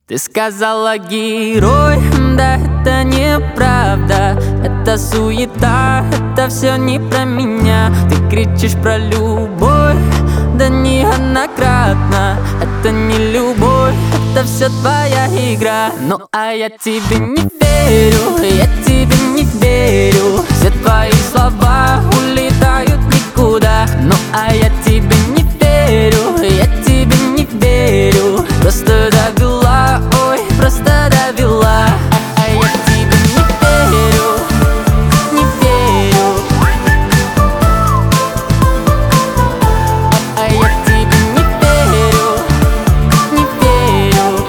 Ты сказала герой, да это неправда. Это суета, это все не про меня. Ты кричишь про любовь, да неоднократно. Это не любовь, это все твоя игра. Ну а я тебе не верю, я тебе не верю. Все твои слова улетают никуда. Ну а я тебе не верю, я тебе не верю. Просто довела, ой, просто довела. А я тебе не верю, не верю. А я тебе не верю, не верю.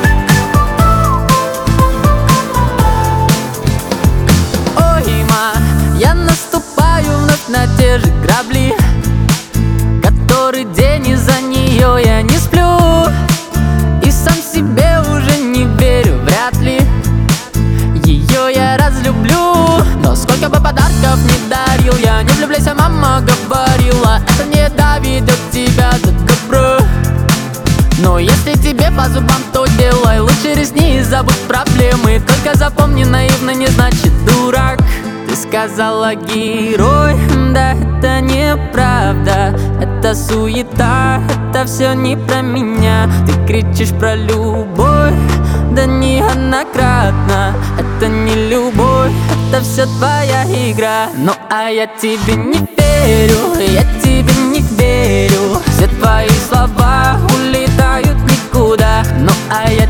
Ой, ма, я наступаю вновь на те же грабли. Который день из-за нее я не сплю. И сам себе уже не верю, вряд ли ее я разлюблю. Но сколько бы подарков не дарил, я не влюбляйся, мама говорила. Это не доведет тебя до добра. Но если тебе по зубам, то делай лучше ресни и забудь проблемы. Только запомни, наивно не значит дурак. Ты сказала герой, да это неправда. Это суета, это все не про меня. Ты кричишь про любовь, да неоднократно. Это не любовь, это все твоя игра. Ну а я тебе не верю, я тебе не верю. Все твои слова улетают никуда. Ну а я